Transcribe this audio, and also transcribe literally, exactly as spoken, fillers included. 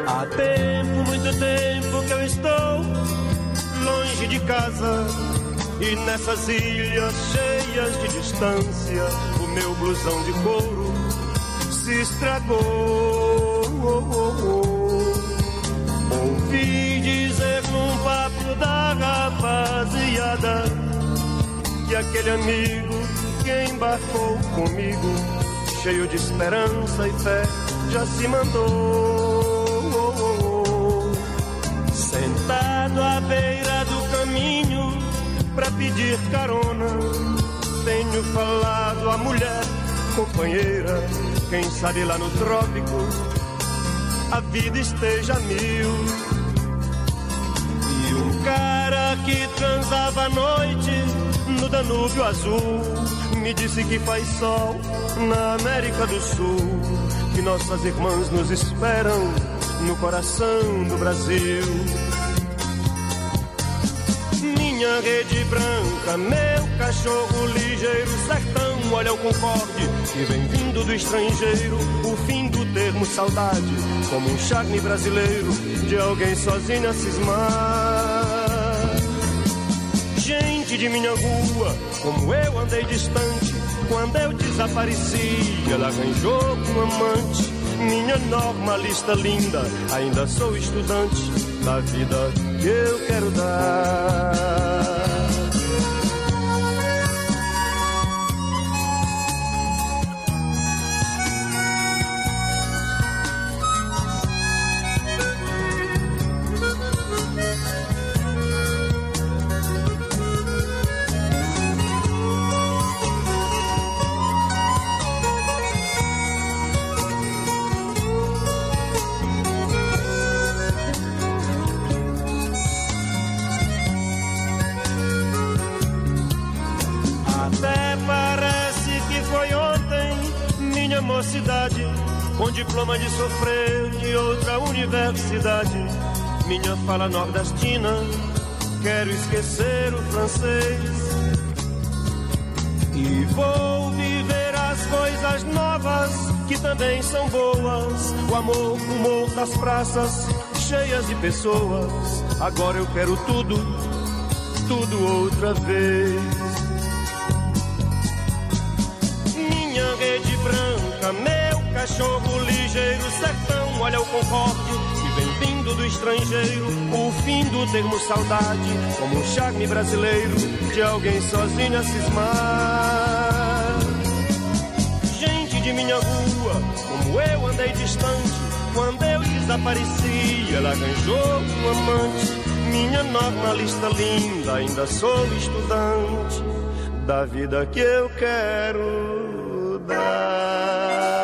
Há tempo, muito tempo que eu estou longe de casa, e nessas ilhas cheias de distância o meu blusão de couro se estragou. Oh, oh, oh. Ouvi dizer num papo da rapaziada que aquele amigo que embarcou comigo, cheio de esperança e fé, já se mandou. Sentado à beira do caminho pra pedir carona, tenho falado à mulher companheira, quem sabe lá no trópico a vida esteja mil. E um cara que transava à noite no Danúbio Azul me disse que faz sol na América do Sul, que nossas irmãs nos esperam no coração do Brasil. Minha rede branca, meu cachorro ligeiro, sertão, olha o Concorde que vem vindo do estrangeiro, o fim do termo saudade, como um charme brasileiro de alguém sozinho a cismar. Gente de minha rua, como eu andei distante, quando eu desapareci, ela arranjou um amante. Minha normalista linda, ainda sou estudante da vida que eu quero dar. Mocidade, com diploma de sofrer de outra universidade, minha fala nordestina, quero esquecer o francês e vou viver as coisas novas que também são boas, o amor, o humor das praças cheias de pessoas. Agora eu quero tudo, tudo outra vez. Minha rede branca, meu cachorro ligeiro, sertão, olha o Concorde que vem vindo do estrangeiro, o fim do termo saudade, como um charme brasileiro de alguém sozinho a cismar. Gente de minha rua, como eu andei distante, quando eu desapareci, ela arranjou um amante. Minha normalista linda, ainda sou estudante da vida que eu quero dar.